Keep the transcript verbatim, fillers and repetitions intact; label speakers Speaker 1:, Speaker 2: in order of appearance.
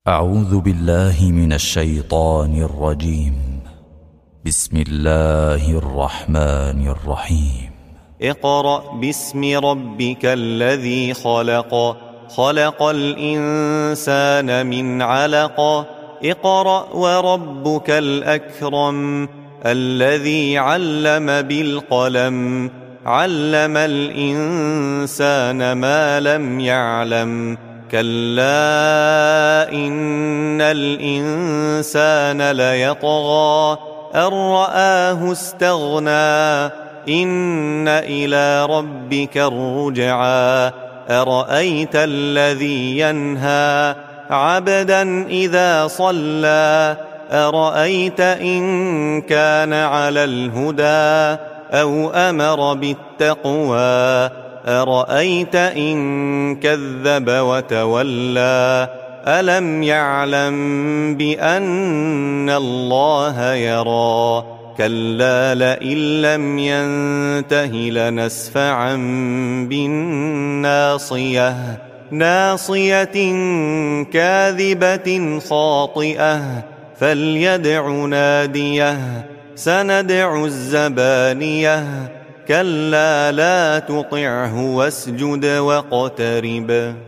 Speaker 1: أعوذ بالله من الشيطان الرجيم. بسم الله الرحمن الرحيم.
Speaker 2: اقرأ باسم ربك الذي خلق خلق الإنسان من علق اقرأ وربك الأكرم الذي علم بالقلم علم الإنسان ما لم يعلم كلا إن الإنسان ليطغى أن رآه استغنى إن إلى ربك الرجعى أرأيت الذي ينهى عبدا إذا صلى أرأيت إن كان على الهدى أو أمر بالتقوى أرأيت إن كذب وتولى ألم يعلم بأن الله يرى كلا لئن لم ينته لنسفعا بالناصية ناصية كاذبة خاطئة فليدع ناديه سندع الزبانية كلا لا تطعه واسجد واقترب